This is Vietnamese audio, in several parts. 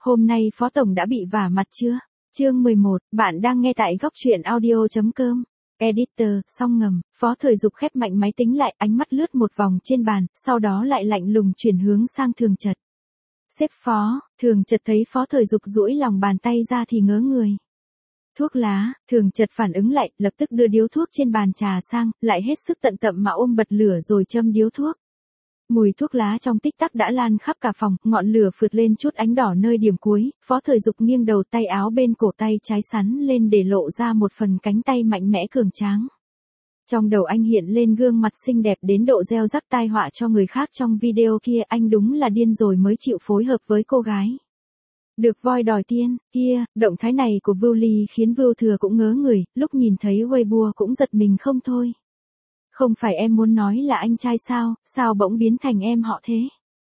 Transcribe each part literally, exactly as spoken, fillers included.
Hôm nay Phó Tổng đã bị vả mặt chưa? Chương mười một, bạn đang nghe tại góc truyện audio.com. Editor, song ngầm, Phó Thời Dục khép mạnh máy tính lại, ánh mắt lướt một vòng trên bàn, sau đó lại lạnh lùng chuyển hướng sang Thường Chật. Sếp Phó, Thường Chật thấy Phó Thời Dục duỗi lòng bàn tay ra thì ngớ người. Thuốc lá, Thường Chật phản ứng lại, lập tức đưa điếu thuốc trên bàn trà sang, lại hết sức tận tậm mà ôm bật lửa rồi châm điếu thuốc. Mùi thuốc lá trong tích tắc đã lan khắp cả phòng, ngọn lửa phượt lên chút ánh đỏ nơi điểm cuối, Phó Thời Dục nghiêng đầu, tay áo bên cổ tay trái sắn lên để lộ ra một phần cánh tay mạnh mẽ cường tráng. Trong đầu anh hiện lên gương mặt xinh đẹp đến độ gieo rắc tai họa cho người khác trong video kia, anh đúng là điên rồi mới chịu phối hợp với cô gái. Được voi đòi tiên, kia, động thái này của Vưu Ly khiến Vưu Thừa cũng ngớ người, lúc nhìn thấy Weibo cũng giật mình không thôi. Không phải em muốn nói là anh trai sao, sao bỗng biến thành em họ thế?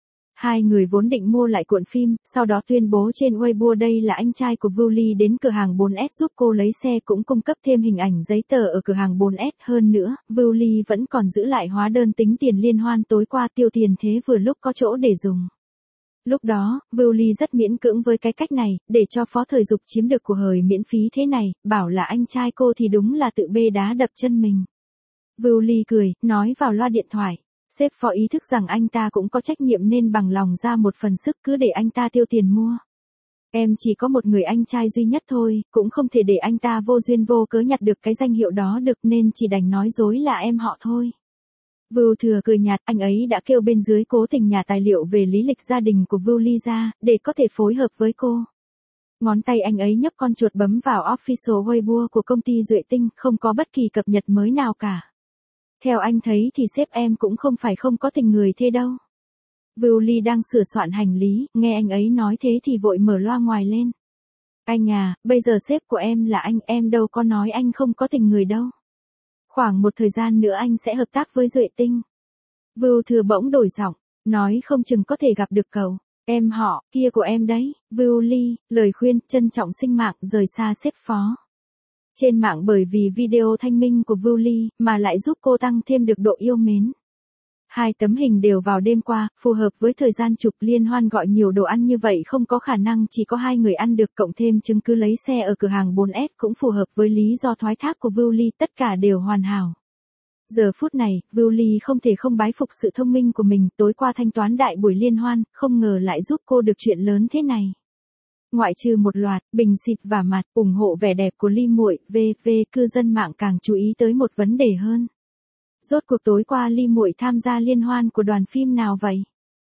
Hai người vốn định mua lại cuộn phim, sau đó tuyên bố trên Weibo đây là anh trai của Vưu Ly đến cửa hàng bốn S giúp cô lấy xe, cũng cung cấp thêm hình ảnh giấy tờ ở cửa hàng bốn S. Hơn nữa, Vưu Ly vẫn còn giữ lại hóa đơn tính tiền liên hoan tối qua, tiêu tiền thế vừa lúc có chỗ để dùng. Lúc đó, Vưu Ly rất miễn cưỡng với cái cách này, để cho Phó Thời Dục chiếm được của hời miễn phí thế này, bảo là anh trai cô thì đúng là tự bê đá đập chân mình. Vưu Ly cười, nói vào loa điện thoại. Sếp Phó ý thức rằng anh ta cũng có trách nhiệm nên bằng lòng ra một phần sức, cứ để anh ta tiêu tiền mua. Em chỉ có một người anh trai duy nhất thôi, cũng không thể để anh ta vô duyên vô cớ nhặt được cái danh hiệu đó được, nên chỉ đành nói dối là em họ thôi. Vưu Thừa cười nhạt, anh ấy đã kêu bên dưới cố tình nhả tài liệu về lý lịch gia đình của Vưu Ly ra, để có thể phối hợp với cô. Ngón tay anh ấy nhấp con chuột bấm vào official Weibo của công ty Duệ Tinh, không có bất kỳ cập nhật mới nào cả. Theo anh thấy thì sếp em cũng không phải không có tình người thế đâu. Vưu Ly đang sửa soạn hành lý, nghe anh ấy nói thế thì vội mở loa ngoài lên. Anh à, bây giờ sếp của em là anh, em đâu có nói anh không có tình người đâu. Khoảng một thời gian nữa anh sẽ hợp tác với Duệ Tinh. Vưu Thừa bỗng đổi giọng, nói không chừng có thể gặp được cậu, em họ, kia của em đấy. Vưu Ly, lời khuyên, trân trọng sinh mạng, rời xa sếp Phó. Trên mạng bởi vì video thanh minh của Vưu Ly, mà lại giúp cô tăng thêm được độ yêu mến. Hai tấm hình đều vào đêm qua, phù hợp với thời gian chụp liên hoan, gọi nhiều đồ ăn như vậy không có khả năng chỉ có hai người ăn được, cộng thêm chứng cứ lấy xe ở cửa hàng bốn S cũng phù hợp với lý do thoái thác của Vưu Ly, tất cả đều hoàn hảo. Giờ phút này, Vưu Ly không thể không bái phục sự thông minh của mình, tối qua thanh toán đại buổi liên hoan, không ngờ lại giúp cô được chuyện lớn thế này. Ngoại trừ một loạt bình xịt vả mặt ủng hộ vẻ đẹp của Ly muội, vê vê cư dân mạng càng chú ý tới một vấn đề hơn. Rốt cuộc tối qua Ly muội tham gia liên hoan của đoàn phim nào vậy?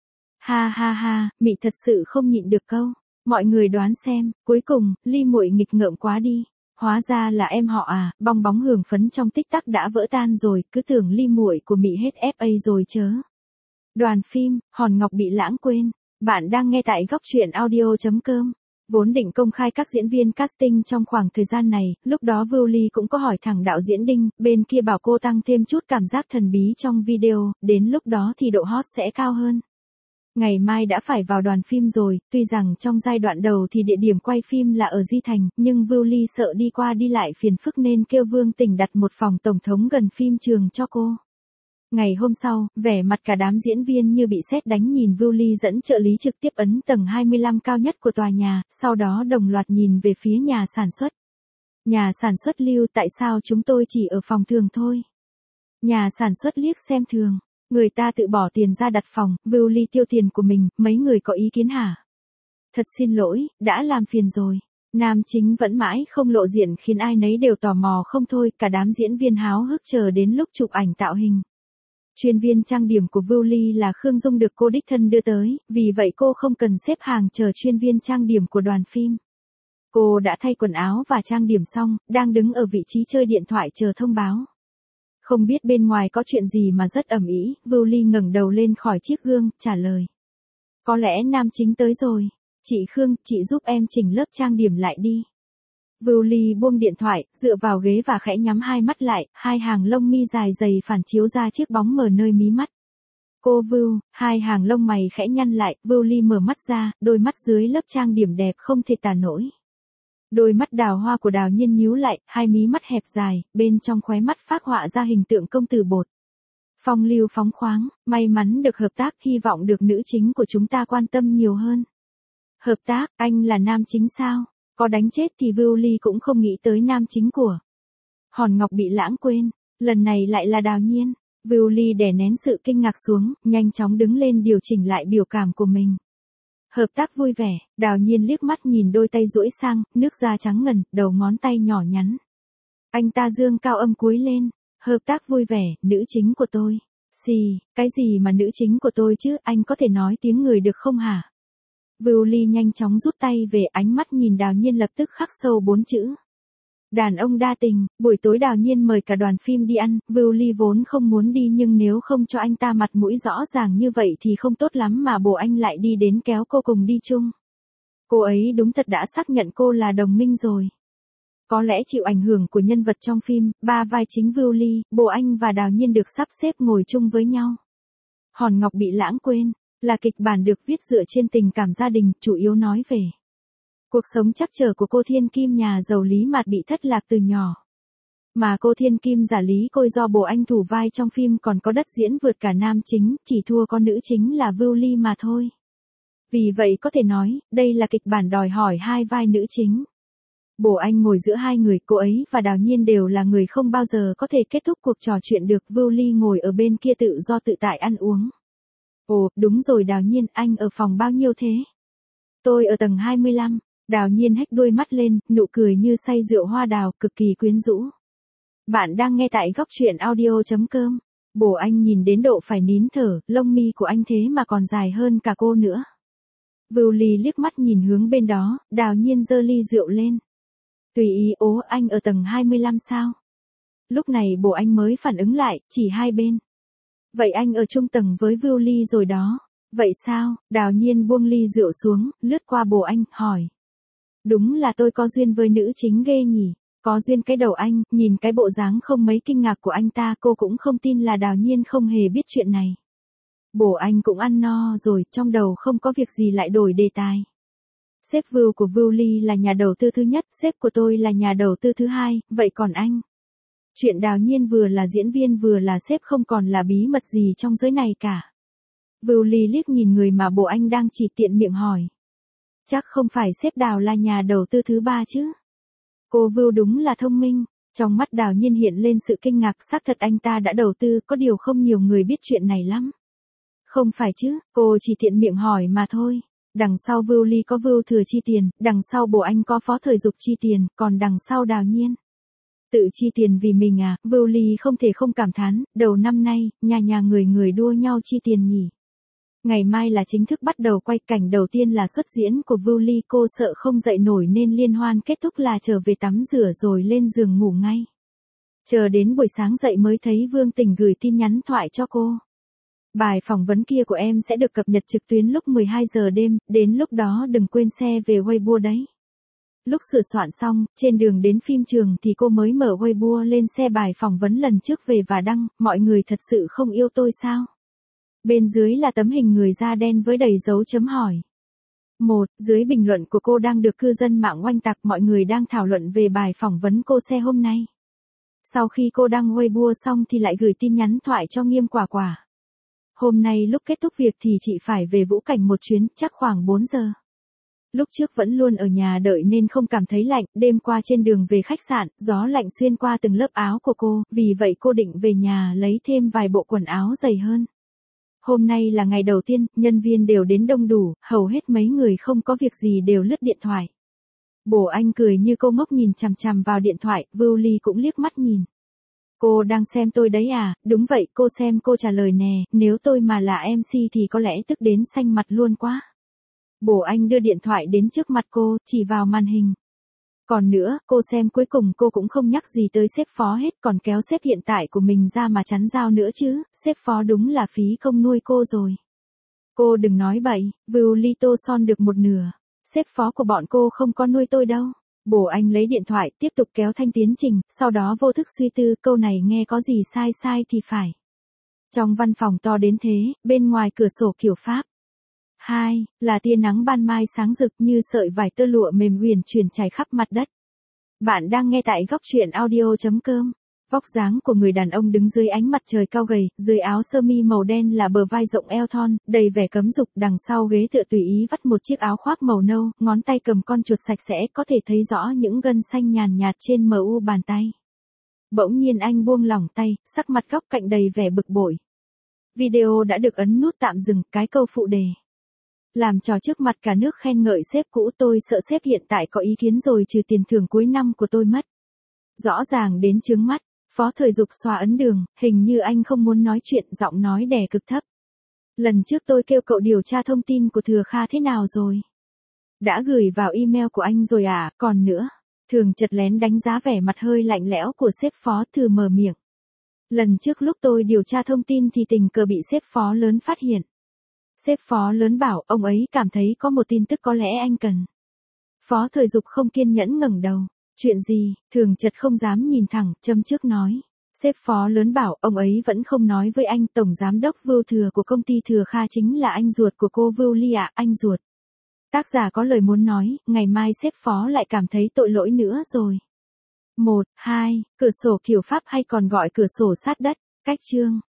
Ha ha ha, mị thật sự không nhịn được câu. Mọi người đoán xem, cuối cùng, Ly muội nghịch ngợm quá đi. Hóa ra là em họ à, bong bóng hưởng phấn trong tích tắc đã vỡ tan rồi, cứ tưởng Ly muội của mị hết ép a rồi chớ. Đoàn phim, Hòn Ngọc bị lãng quên. Bạn đang nghe tại góc truyện audio.com. Vốn định công khai các diễn viên casting trong khoảng thời gian này, lúc đó Vưu Ly cũng có hỏi thẳng đạo diễn Đinh, bên kia bảo cô tăng thêm chút cảm giác thần bí trong video, đến lúc đó thì độ hot sẽ cao hơn. Ngày mai đã phải vào đoàn phim rồi, tuy rằng trong giai đoạn đầu thì địa điểm quay phim là ở Di Thành, nhưng Vưu Ly sợ đi qua đi lại phiền phức nên kêu Vương Tỉnh đặt một phòng tổng thống gần phim trường cho cô. Ngày hôm sau, vẻ mặt cả đám diễn viên như bị sét đánh nhìn Vưu Ly dẫn trợ lý trực tiếp ấn tầng hai mươi lăm cao nhất của tòa nhà, sau đó đồng loạt nhìn về phía nhà sản xuất. Nhà sản xuất Lưu, tại sao chúng tôi chỉ ở phòng thường thôi? Nhà sản xuất liếc xem thường, người ta tự bỏ tiền ra đặt phòng, Vưu Ly tiêu tiền của mình, mấy người có ý kiến hả? Thật xin lỗi, đã làm phiền rồi. Nam chính vẫn mãi không lộ diện khiến ai nấy đều tò mò không thôi, cả đám diễn viên háo hức chờ đến lúc chụp ảnh tạo hình. Chuyên viên trang điểm của Vưu Ly là Khương Dung được cô đích thân đưa tới, vì vậy cô không cần xếp hàng chờ chuyên viên trang điểm của đoàn phim. Cô đã thay quần áo và trang điểm xong, đang đứng ở vị trí chơi điện thoại chờ thông báo. Không biết bên ngoài có chuyện gì mà rất ầm ĩ, Vưu Ly ngẩng đầu lên khỏi chiếc gương, trả lời. Có lẽ nam chính tới rồi. Chị Khương, chị giúp em chỉnh lớp trang điểm lại đi. Vưu Ly buông điện thoại, dựa vào ghế và khẽ nhắm hai mắt lại, hai hàng lông mi dài dày phản chiếu ra chiếc bóng mờ nơi mí mắt. Cô Vưu, hai hàng lông mày khẽ nhăn lại, Vưu Ly mở mắt ra, đôi mắt dưới lớp trang điểm đẹp không thể tả nổi. Đôi mắt đào hoa của Đào Nhiên nhíu lại, hai mí mắt hẹp dài, bên trong khóe mắt phác họa ra hình tượng công tử bột. Phong lưu phóng khoáng, may mắn được hợp tác, hy vọng được nữ chính của chúng ta quan tâm nhiều hơn. Hợp tác, anh là nam chính sao? Có đánh chết thì Vưu Ly cũng không nghĩ tới nam chính của Hòn Ngọc bị lãng quên, lần này lại là Đào Nhiên. Vưu Ly đè nén sự kinh ngạc xuống, nhanh chóng đứng lên điều chỉnh lại biểu cảm của mình. Hợp tác vui vẻ, Đào Nhiên liếc mắt nhìn đôi tay duỗi sang, nước da trắng ngần, đầu ngón tay nhỏ nhắn. Anh ta dương cao âm cúi lên, hợp tác vui vẻ, nữ chính của tôi. Xì, cái gì mà nữ chính của tôi chứ, anh có thể nói tiếng người được không hả? Vưu Ly nhanh chóng rút tay về, ánh mắt nhìn Đào Nhiên lập tức khắc sâu bốn chữ. Đàn ông đa tình. Buổi tối Đào Nhiên mời cả đoàn phim đi ăn, Vưu Ly vốn không muốn đi nhưng nếu không cho anh ta mặt mũi rõ ràng như vậy thì không tốt lắm mà bồ anh lại đi đến kéo cô cùng đi chung. Cô ấy đúng thật đã xác nhận cô là đồng minh rồi. Có lẽ chịu ảnh hưởng của nhân vật trong phim, ba vai chính Vưu Ly, bồ anh và Đào Nhiên được sắp xếp ngồi chung với nhau. Hòn Ngọc bị lãng quên, là kịch bản được viết dựa trên tình cảm gia đình, chủ yếu nói về cuộc sống trắc trở của cô Thiên Kim nhà giàu Lý Mạt bị thất lạc từ nhỏ. Mà cô Thiên Kim giả Lý Côi do bồ anh thủ vai trong phim còn có đất diễn vượt cả nam chính, chỉ thua con nữ chính là Vưu Ly mà thôi. Vì vậy có thể nói, đây là kịch bản đòi hỏi hai vai nữ chính. Bồ anh ngồi giữa hai người, cô ấy và Đào Nhiên đều là người không bao giờ có thể kết thúc cuộc trò chuyện được, Vưu Ly ngồi ở bên kia tự do tự tại ăn uống. Ồ, đúng rồi Đào Nhiên, anh ở phòng bao nhiêu thế? Tôi ở tầng hai mươi lăm. Đào Nhiên hếch đuôi mắt lên, nụ cười như say rượu hoa đào, cực kỳ quyến rũ. Bạn đang nghe tại góc truyện audio chấm com. Bồ anh nhìn đến độ phải nín thở, lông mi của anh thế mà còn dài hơn cả cô nữa. Vưu Ly liếc mắt nhìn hướng bên đó, Đào Nhiên giơ ly rượu lên. Tùy ý, ố anh ở tầng hai mươi lăm sao? Lúc này bồ anh mới phản ứng lại, chỉ hai bên. Vậy anh ở chung tầng với Vưu Ly rồi đó. Vậy sao? Đào Nhiên buông ly rượu xuống, lướt qua bồ anh, hỏi. Đúng là tôi có duyên với nữ chính ghê nhỉ. Có duyên cái đầu anh, nhìn cái bộ dáng không mấy kinh ngạc của anh ta, cô cũng không tin là Đào Nhiên không hề biết chuyện này. Bồ anh cũng ăn no rồi, trong đầu không có việc gì lại đổi đề tài. Sếp Vưu của Vưu Ly là nhà đầu tư thứ nhất, sếp của tôi là nhà đầu tư thứ hai, vậy còn anh? Chuyện Đào Nhiên vừa là diễn viên vừa là sếp không còn là bí mật gì trong giới này cả. Vưu Ly liếc nhìn người mà bồ anh đang chỉ tiện miệng hỏi. Chắc không phải sếp Đào là nhà đầu tư thứ ba chứ? Cô Vưu đúng là thông minh. Trong mắt Đào Nhiên hiện lên sự kinh ngạc, xác thật anh ta đã đầu tư, có điều không nhiều người biết chuyện này lắm. Không phải chứ, cô chỉ tiện miệng hỏi mà thôi. Đằng sau Vưu Ly có Vưu Thừa chi tiền, đằng sau bồ anh có Phó Thời Dục chi tiền, còn đằng sau Đào Nhiên tự chi tiền vì mình à? Vưu Ly không thể không cảm thán, đầu năm nay, nhà nhà người người đua nhau chi tiền nhỉ. Ngày mai là chính thức bắt đầu quay, cảnh đầu tiên là xuất diễn của Vưu Ly, cô sợ không dậy nổi nên liên hoan kết thúc là trở về tắm rửa rồi lên giường ngủ ngay. Chờ đến buổi sáng dậy mới thấy Vương Tình gửi tin nhắn thoại cho cô. Bài phỏng vấn kia của em sẽ được cập nhật trực tuyến lúc mười hai giờ đêm, đến lúc đó đừng quên xe về Weibo đấy. Lúc sửa soạn xong, trên đường đến phim trường thì cô mới mở Weibo lên xe bài phỏng vấn lần trước về và đăng, mọi người thật sự không yêu tôi sao? Bên dưới là tấm hình người da đen với đầy dấu chấm hỏi. Một, dưới bình luận của cô đang được cư dân mạng oanh tạc, mọi người đang thảo luận về bài phỏng vấn cô xe hôm nay. Sau khi cô đăng Weibo xong thì lại gửi tin nhắn thoại cho Nghiêm Quả Quả. Hôm nay lúc kết thúc việc thì chị phải về Vũ Cảnh một chuyến, chắc khoảng bốn giờ. Lúc trước vẫn luôn ở nhà đợi nên không cảm thấy lạnh, đêm qua trên đường về khách sạn, gió lạnh xuyên qua từng lớp áo của cô, vì vậy cô định về nhà lấy thêm vài bộ quần áo dày hơn. Hôm nay là ngày đầu tiên, nhân viên đều đến đông đủ, hầu hết mấy người không có việc gì đều lướt điện thoại. Bồ anh cười như cô ngốc nhìn chằm chằm vào điện thoại, Vưu Ly cũng liếc mắt nhìn. Cô đang xem tôi đấy à? Đúng vậy, cô xem cô trả lời nè, nếu tôi mà là em xê thì có lẽ tức đến xanh mặt luôn quá. Bồ anh đưa điện thoại đến trước mặt cô, chỉ vào màn hình. Còn nữa, cô xem cuối cùng cô cũng không nhắc gì tới sếp Phó hết, còn kéo sếp hiện tại của mình ra mà chắn dao nữa chứ, sếp Phó đúng là phí công nuôi cô rồi. Cô đừng nói bậy, Vưu Ly tô son được một nửa, sếp Phó của bọn cô không có nuôi tôi đâu. Bồ anh lấy điện thoại, tiếp tục kéo thanh tiến trình, sau đó vô thức suy tư, câu này nghe có gì sai sai thì phải. Trong văn phòng to đến thế, bên ngoài cửa sổ kiểu Pháp. Hai, là tia nắng ban mai sáng rực như sợi vải tơ lụa mềm uyển chuyển trải khắp mặt đất. Bạn đang nghe tại góc truyện audio chấm com. Vóc dáng của người đàn ông đứng dưới ánh mặt trời cao gầy, dưới áo sơ mi màu đen là bờ vai rộng eo thon, đầy vẻ cấm dục, đằng sau ghế tựa tùy ý vắt một chiếc áo khoác màu nâu, ngón tay cầm con chuột sạch sẽ, có thể thấy rõ những gân xanh nhàn nhạt trên mờ u bàn tay. Bỗng nhiên anh buông lỏng tay, sắc mặt góc cạnh đầy vẻ bực bội. Video đã được ấn nút tạm dừng, cái câu phụ đề. Làm trò trước mặt cả nước khen ngợi sếp cũ, tôi sợ sếp hiện tại có ý kiến rồi trừ tiền thưởng cuối năm của tôi mất. Rõ ràng đến chướng mắt. Phó Thời Dục xoa ấn đường, hình như anh không muốn nói chuyện, giọng nói đè cực thấp. Lần trước tôi kêu cậu điều tra thông tin của Thừa Kha thế nào rồi? Đã gửi vào email của anh rồi à, còn nữa. Thường chợt lén đánh giá vẻ mặt hơi lạnh lẽo của sếp Phó, Thừa mở miệng. Lần trước lúc tôi điều tra thông tin thì tình cờ bị sếp Phó lớn phát hiện. Sếp Phó lớn bảo ông ấy cảm thấy có một tin tức có lẽ anh cần. Phó Thời Dục không kiên nhẫn ngẩng đầu. Chuyện gì? Thường chợt không dám nhìn thẳng, châm trước nói. Sếp Phó lớn bảo ông ấy vẫn không nói với anh, tổng giám đốc Vưu Thừa của công ty Thừa Kha chính là anh ruột của cô Vưu Ly ạ, anh ruột. Tác giả có lời muốn nói, ngày mai sếp Phó lại cảm thấy tội lỗi nữa rồi. một, hai, cửa sổ kiểu Pháp hay còn gọi cửa sổ sát đất, cách chương.